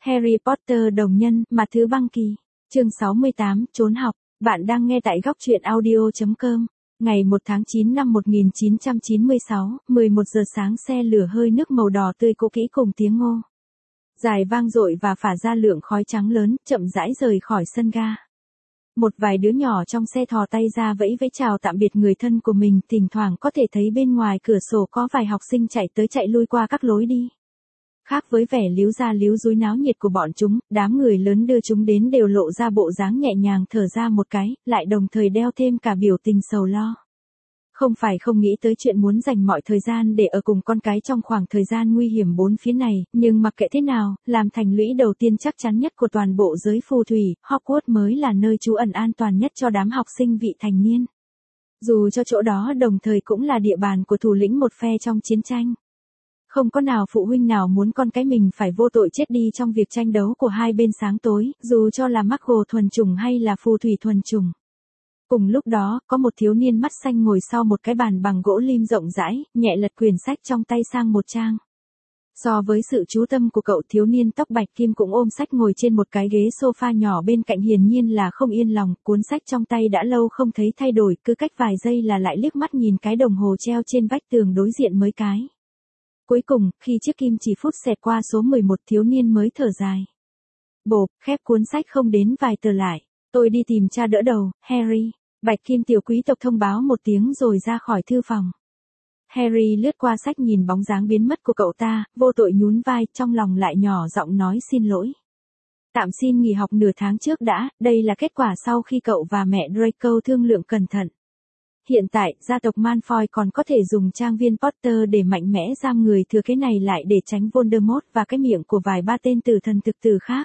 Harry Potter đồng nhân, mặt thứ băng kỳ. Chương 68, trốn học. Bạn đang nghe tại góc truyện audio.com. Ngày 1 tháng 9 năm 1996, 11 giờ sáng xe lửa hơi nước màu đỏ tươi cũ kỹ cùng tiếng ngô dài vang dội và phả ra lượng khói trắng lớn, chậm rãi rời khỏi sân ga. Một vài đứa nhỏ trong xe thò tay ra vẫy vẫy chào tạm biệt người thân của mình, thỉnh thoảng có thể thấy bên ngoài cửa sổ có vài học sinh chạy tới chạy lui qua các lối đi. Khác với vẻ líu ra líu dúi náo nhiệt của bọn chúng, đám người lớn đưa chúng đến đều lộ ra bộ dáng nhẹ nhàng thở ra một cái, lại đồng thời đeo thêm cả biểu tình sầu lo. Không phải không nghĩ tới chuyện muốn dành mọi thời gian để ở cùng con cái trong khoảng thời gian nguy hiểm bốn phía này, nhưng mặc kệ thế nào, làm thành lũy đầu tiên chắc chắn nhất của toàn bộ giới phù thủy, Hogwarts mới là nơi trú ẩn an toàn nhất cho đám học sinh vị thành niên. Dù cho chỗ đó đồng thời cũng là địa bàn của thủ lĩnh một phe trong chiến tranh. Không có nào phụ huynh nào muốn con cái mình phải vô tội chết đi trong việc tranh đấu của hai bên sáng tối, dù cho là Muggle thuần chủng hay là phù thủy thuần chủng. Cùng lúc đó, có một thiếu niên mắt xanh ngồi sau một cái bàn bằng gỗ lim rộng rãi, nhẹ lật quyển sách trong tay sang một trang. So với sự chú tâm của cậu, thiếu niên tóc bạch kim cũng ôm sách ngồi trên một cái ghế sofa nhỏ bên cạnh, hiển nhiên là không yên lòng, cuốn sách trong tay đã lâu không thấy thay đổi, cứ cách vài giây là lại liếc mắt nhìn cái đồng hồ treo trên vách tường đối diện mới cái. Cuối cùng, khi chiếc kim chỉ phút xẹt qua số 11, thiếu niên mới thở dài. Bộp, khép cuốn sách không đến vài tờ lại. Tôi đi tìm cha đỡ đầu, Harry. Bạch kim tiểu quý tộc thông báo một tiếng rồi ra khỏi thư phòng. Harry lướt qua sách nhìn bóng dáng biến mất của cậu ta, vô tội nhún vai, trong lòng lại nhỏ giọng nói xin lỗi. Tạm xin nghỉ học nửa tháng trước đã, đây là kết quả sau khi cậu và mẹ Draco thương lượng cẩn thận. Hiện tại, gia tộc Malfoy còn có thể dùng trang viên Potter để mạnh mẽ giam người thừa kế này lại để tránh Voldemort và cái miệng của vài ba tên tử thần thực tử khác.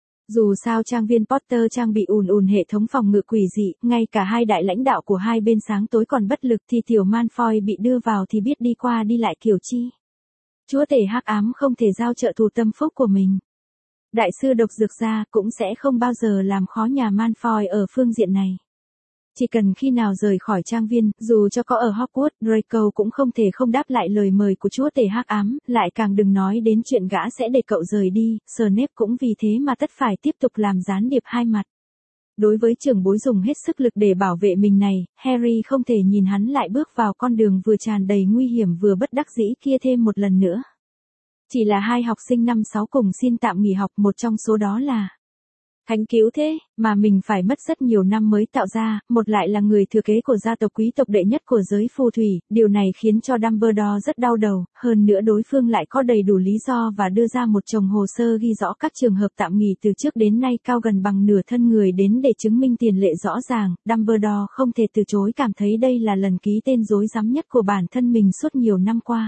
Dù sao trang viên Potter trang bị ùn hệ thống phòng ngự quỷ dị, ngay cả hai đại lãnh đạo của hai bên sáng tối còn bất lực thì tiểu Malfoy bị đưa vào thì biết đi qua đi lại kiểu chi. Chúa tể hắc ám không thể giao trợ thù tâm phúc của mình. Đại sư độc dược gia cũng sẽ không bao giờ làm khó nhà Malfoy ở phương diện này. Chỉ cần khi nào rời khỏi trang viên, dù cho có ở Hogwarts, Draco cũng không thể không đáp lại lời mời của chúa tể hắc ám, lại càng đừng nói đến chuyện gã sẽ để cậu rời đi. Snape cũng vì thế mà tất phải tiếp tục làm gián điệp hai mặt. Đối với trưởng bối dùng hết sức lực để bảo vệ mình này, Harry không thể nhìn hắn lại bước vào con đường vừa tràn đầy nguy hiểm vừa bất đắc dĩ kia thêm một lần nữa. Chỉ là hai học sinh năm 6 cùng xin tạm nghỉ học, một trong số đó là thánh cứu thế, mà mình phải mất rất nhiều năm mới tạo ra, một lại là người thừa kế của gia tộc quý tộc đệ nhất của giới phù thủy, điều này khiến cho Dumbledore rất đau đầu, hơn nữa đối phương lại có đầy đủ lý do và đưa ra một chồng hồ sơ ghi rõ các trường hợp tạm nghỉ từ trước đến nay cao gần bằng nửa thân người đến để chứng minh tiền lệ rõ ràng. Dumbledore không thể từ chối, cảm thấy đây là lần ký tên rối rắm nhất của bản thân mình suốt nhiều năm qua.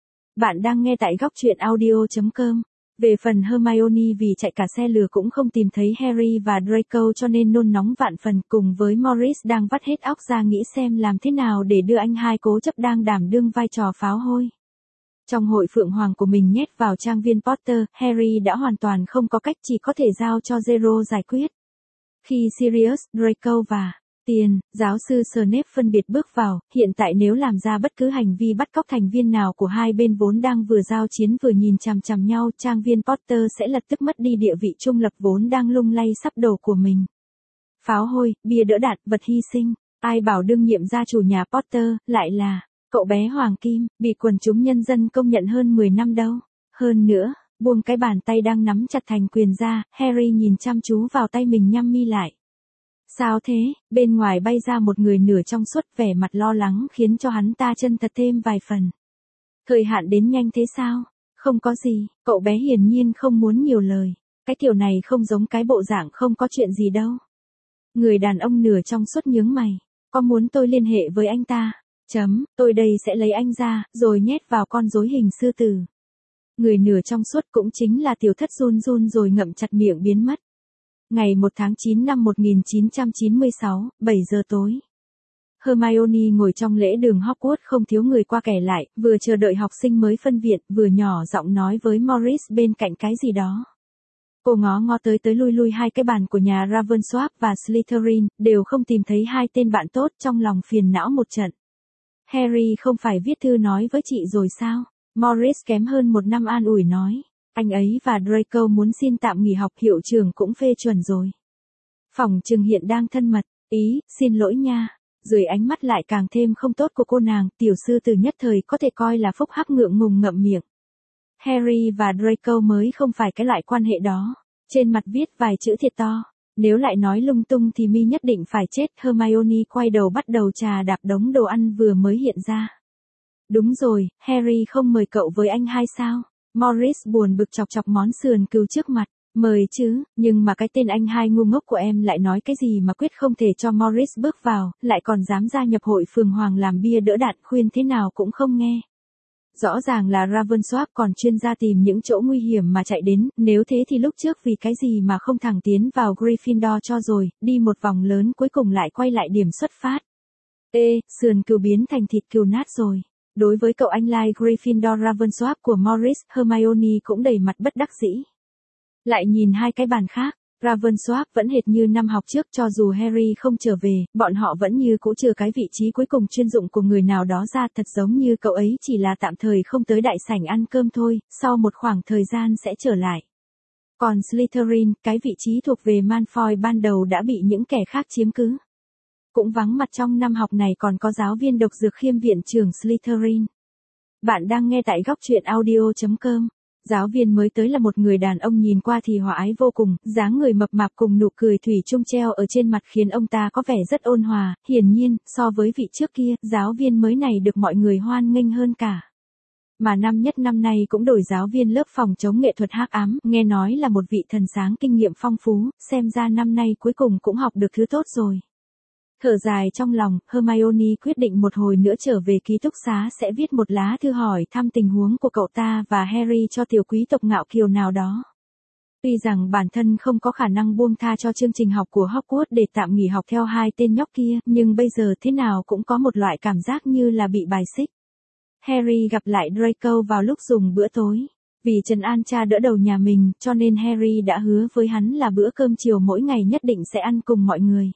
Bạn đang nghe tại góc truyện audio.com. Về phần Hermione, vì chạy cả xe lửa cũng không tìm thấy Harry và Draco cho nên nôn nóng vạn phần, cùng với Morris đang vắt hết óc ra nghĩ xem làm thế nào để đưa anh hai cố chấp đang đảm đương vai trò pháo hôi trong hội phượng hoàng của mình nhét vào trang viên Potter. Harry đã hoàn toàn không có cách, chỉ có thể giao cho Zero giải quyết. Khi Sirius, Draco và giáo sư Snape phân biệt bước vào, hiện tại nếu làm ra bất cứ hành vi bắt cóc thành viên nào của hai bên vốn đang vừa giao chiến vừa nhìn chằm chằm nhau, trang viên Potter sẽ lập tức mất đi địa vị trung lập vốn đang lung lay sắp đổ của mình. Pháo hôi, bia đỡ đạn, vật hy sinh, ai bảo đương nhiệm gia chủ nhà Potter lại là cậu bé Hoàng Kim, bị quần chúng nhân dân công nhận hơn 10 năm đâu. Hơn nữa, buông cái bàn tay đang nắm chặt thành quyền ra, Harry nhìn chăm chú vào tay mình, nhắm mi lại. Sao thế? Bên ngoài bay ra một người nửa trong suốt, vẻ mặt lo lắng khiến cho hắn ta chân thật thêm vài phần. Thời hạn đến nhanh thế sao? Không có gì, cậu bé hiển nhiên không muốn nhiều lời. Cái kiểu này không giống cái bộ dạng không có chuyện gì đâu. Người đàn ông nửa trong suốt nhướng mày. Có muốn tôi liên hệ với anh ta? Tôi đây sẽ lấy anh ra, rồi nhét vào con rối hình sư tử. Người nửa trong suốt cũng chính là tiểu thất run run rồi ngậm chặt miệng biến mất. Ngày 1 tháng 9 năm 1996, 7 giờ tối. Hermione ngồi trong lễ đường Hogwarts, không thiếu người qua kẻ lại, vừa chờ đợi học sinh mới phân viện, vừa nhỏ giọng nói với Morris bên cạnh cái gì đó. Cô ngó ngó tới lui lui hai cái bàn của nhà Ravencroft và Slytherin, đều không tìm thấy hai tên bạn tốt, trong lòng phiền não một trận. Harry không phải viết thư nói với chị rồi sao? Morris kém hơn một năm an ủi nói. Anh ấy và Draco muốn xin tạm nghỉ học, hiệu trưởng cũng phê chuẩn rồi. Phòng trường hiện đang thân mật, xin lỗi nha. Dưới ánh mắt lại càng thêm không tốt của cô nàng, tiểu sư từ nhất thời có thể coi là phúc hắc ngượng ngùng ngậm miệng. Harry và Draco mới không phải cái loại quan hệ đó. Trên mặt viết vài chữ thiệt to. Nếu lại nói lung tung thì mi nhất định phải chết. Hermione quay đầu bắt đầu chà đạp đống đồ ăn vừa mới hiện ra. Đúng rồi, Harry không mời cậu với anh hai sao? Morris buồn bực chọc chọc món sườn cừu trước mặt. Mời chứ, nhưng mà cái tên anh hai ngu ngốc của em lại nói cái gì mà quyết không thể cho Morris bước vào, lại còn dám gia nhập hội phường hoàng làm bia đỡ đạn, khuyên thế nào cũng không nghe. Rõ ràng là Ravensworth còn chuyên ra tìm những chỗ nguy hiểm mà chạy đến, nếu thế thì lúc trước vì cái gì mà không thẳng tiến vào Gryffindor cho rồi, đi một vòng lớn cuối cùng lại quay lại điểm xuất phát. Sườn cừu biến thành thịt cừu nát rồi. Đối với cậu anh lai Gryffindor Ravensworth của Morris, Hermione cũng đầy mặt bất đắc dĩ. Lại nhìn hai cái bàn khác, Ravensworth vẫn hệt như năm học trước, cho dù Harry không trở về, bọn họ vẫn như cũ trừ cái vị trí cuối cùng chuyên dụng của người nào đó ra, thật giống như cậu ấy chỉ là tạm thời không tới đại sảnh ăn cơm thôi, sau một khoảng thời gian sẽ trở lại. Còn Slytherin, cái vị trí thuộc về Malfoy ban đầu đã bị những kẻ khác chiếm cứ. Cũng vắng mặt trong năm học này còn có giáo viên độc dược khiêm viện trưởng Slytherin. Bạn đang nghe tại góc truyện audio.com. Giáo viên mới tới là một người đàn ông nhìn qua thì hòa ái vô cùng, dáng người mập mạp cùng nụ cười thủy chung treo ở trên mặt khiến ông ta có vẻ rất ôn hòa, hiển nhiên, so với vị trước kia, giáo viên mới này được mọi người hoan nghênh hơn cả. Mà năm nhất năm nay cũng đổi giáo viên lớp phòng chống nghệ thuật hắc ám, nghe nói là một vị thần sáng kinh nghiệm phong phú, xem ra năm nay cuối cùng cũng học được thứ tốt rồi. Thở dài trong lòng, Hermione quyết định một hồi nữa trở về ký túc xá sẽ viết một lá thư hỏi thăm tình huống của cậu ta và Harry cho tiểu quý tộc ngạo kiều nào đó. Tuy rằng bản thân không có khả năng buông tha cho chương trình học của Hogwarts để tạm nghỉ học theo hai tên nhóc kia, nhưng bây giờ thế nào cũng có một loại cảm giác như là bị bài xích. Harry gặp lại Draco vào lúc dùng bữa tối. Vì trấn an cha đỡ đầu nhà mình, cho nên Harry đã hứa với hắn là bữa cơm chiều mỗi ngày nhất định sẽ ăn cùng mọi người.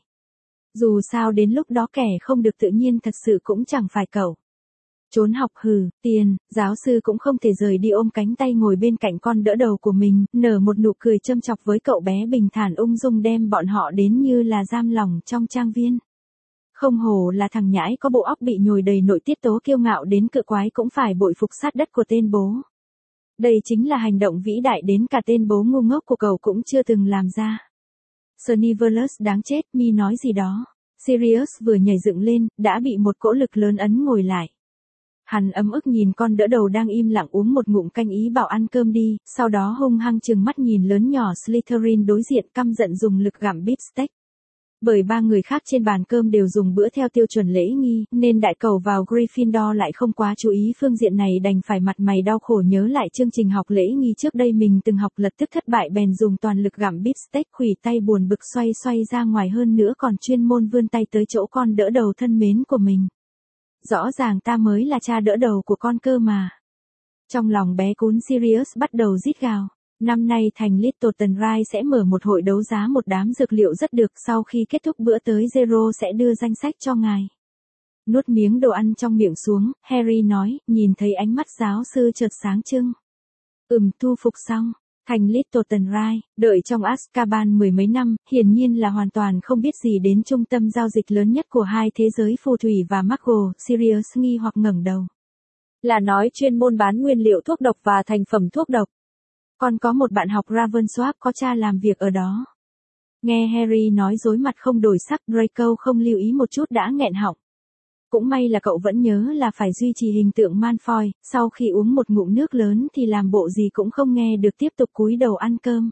Dù sao đến lúc đó kẻ không được tự nhiên thật sự cũng chẳng phải cậu. Trốn học tiền, giáo sư cũng không thể rời đi ôm cánh tay ngồi bên cạnh con đỡ đầu của mình, nở một nụ cười châm chọc với cậu bé bình thản ung dung đem bọn họ đến như là giam lỏng trong trang viên. Không hổ là thằng nhãi có bộ óc bị nhồi đầy nội tiết tố kiêu ngạo đến cự quái cũng phải bội phục sát đất của tên bố. Đây chính là hành động vĩ đại đến cả tên bố ngu ngốc của cậu cũng chưa từng làm ra. Snivellus đáng chết, mi nói gì đó. Sirius vừa nhảy dựng lên, đã bị một cỗ lực lớn ấn ngồi lại. Hắn ấm ức nhìn con đỡ đầu đang im lặng uống một ngụm canh ý bảo ăn cơm đi, sau đó hung hăng trừng mắt nhìn lớn nhỏ Slytherin đối diện căm giận dùng lực gặm beefsteak. Bởi ba người khác trên bàn cơm đều dùng bữa theo tiêu chuẩn lễ nghi, nên đại cầu vào Gryffindor lại không quá chú ý phương diện này đành phải mặt mày đau khổ nhớ lại chương trình học lễ nghi trước đây mình từng học lập tức thất bại bèn dùng toàn lực gặm beefsteak khuỷu tay buồn bực xoay ra ngoài hơn nữa còn chuyên môn vươn tay tới chỗ con đỡ đầu thân mến của mình. Rõ ràng ta mới là cha đỡ đầu của con cơ mà. Trong lòng bé cún Sirius bắt đầu rít gào. Năm nay thành Littleton Rai sẽ mở một hội đấu giá một đám dược liệu rất được, sau khi kết thúc bữa tới Zero sẽ đưa danh sách cho ngài. Nuốt miếng đồ ăn trong miệng xuống, Harry nói, nhìn thấy ánh mắt giáo sư chợt sáng trưng. Thu phục xong. Thành Littleton Rai, đợi trong Azkaban mười mấy năm, hiển nhiên là hoàn toàn không biết gì đến trung tâm giao dịch lớn nhất của hai thế giới phù thủy và Muggle. Sirius nghi hoặc ngẩng đầu. Là nói chuyên môn bán nguyên liệu thuốc độc và thành phẩm thuốc độc. Còn có một bạn học Ravensworth có cha làm việc ở đó. Nghe Harry nói dối mặt không đổi sắc, Draco không lưu ý một chút đã nghẹn họng. Cũng may là cậu vẫn nhớ là phải duy trì hình tượng Malfoy, sau khi uống một ngụm nước lớn thì làm bộ gì cũng không nghe được tiếp tục cúi đầu ăn cơm.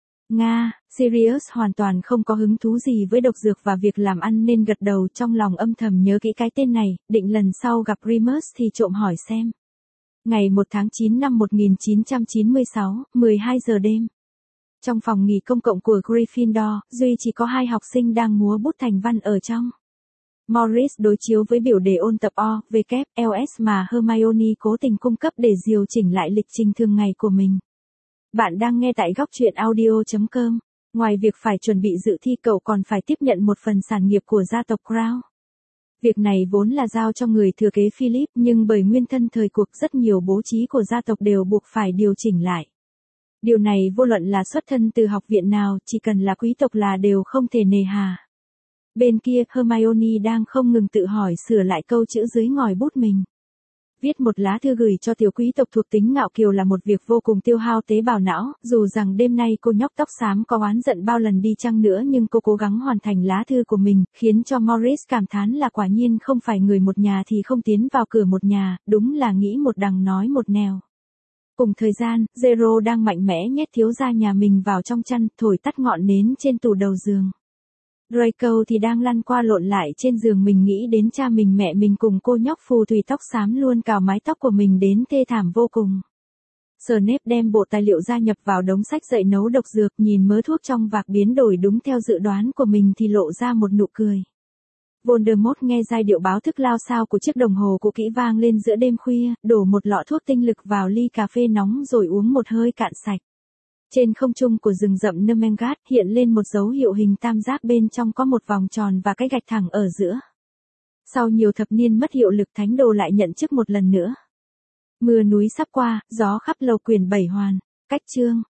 Sirius hoàn toàn không có hứng thú gì với độc dược và việc làm ăn nên gật đầu trong lòng âm thầm nhớ kỹ cái tên này, định lần sau gặp Remus thì trộm hỏi xem. Ngày 1 tháng 9 năm 1996, 12 giờ đêm. Trong phòng nghỉ công cộng của Gryffindor, duy chỉ có hai học sinh đang múa bút thành văn ở trong. Morris đối chiếu với biểu đề ôn tập OVKLS mà Hermione cố tình cung cấp để điều chỉnh lại lịch trình thường ngày của mình. Bạn đang nghe tại góc truyện audio.com. Ngoài việc phải chuẩn bị dự thi cậu còn phải tiếp nhận một phần sản nghiệp của gia tộc Crown. Việc này vốn là giao cho người thừa kế Philip nhưng bởi nguyên thân thời cuộc rất nhiều bố trí của gia tộc đều buộc phải điều chỉnh lại. Điều này vô luận là xuất thân từ học viện nào, chỉ cần là quý tộc là đều không thể nề hà. Bên kia, Hermione đang không ngừng tự hỏi sửa lại câu chữ dưới ngòi bút mình. Viết một lá thư gửi cho tiểu quý tộc thuộc tính ngạo kiều là một việc vô cùng tiêu hao tế bào não, dù rằng đêm nay cô nhóc tóc xám có oán giận bao lần đi chăng nữa nhưng cô cố gắng hoàn thành lá thư của mình, khiến cho Morris cảm thán là quả nhiên không phải người một nhà thì không tiến vào cửa một nhà, đúng là nghĩ một đằng nói một nẻo. Cùng thời gian, Zero đang mạnh mẽ nhét thiếu gia nhà mình vào trong chăn, thổi tắt ngọn nến trên tủ đầu giường. Draco thì đang lăn qua lộn lại trên giường mình nghĩ đến cha mình mẹ mình cùng cô nhóc phù thủy tóc xám luôn cào mái tóc của mình đến thê thảm vô cùng. Snape đem bộ tài liệu gia nhập vào đống sách dạy nấu độc dược, nhìn mớ thuốc trong vạc biến đổi đúng theo dự đoán của mình thì lộ ra một nụ cười. Voldemort nghe giai điệu báo thức lao xao của chiếc đồng hồ cũ kỹ vang lên giữa đêm khuya, đổ một lọ thuốc tinh lực vào ly cà phê nóng rồi uống một hơi cạn sạch. Trên không trung của rừng rậm Nermengat hiện lên một dấu hiệu hình tam giác bên trong có một vòng tròn và cái gạch thẳng ở giữa. Sau nhiều thập niên mất hiệu lực thánh đồ lại nhận chức một lần nữa. Mưa núi sắp qua, gió khắp lầu quyển 7 hoàn. Cách chương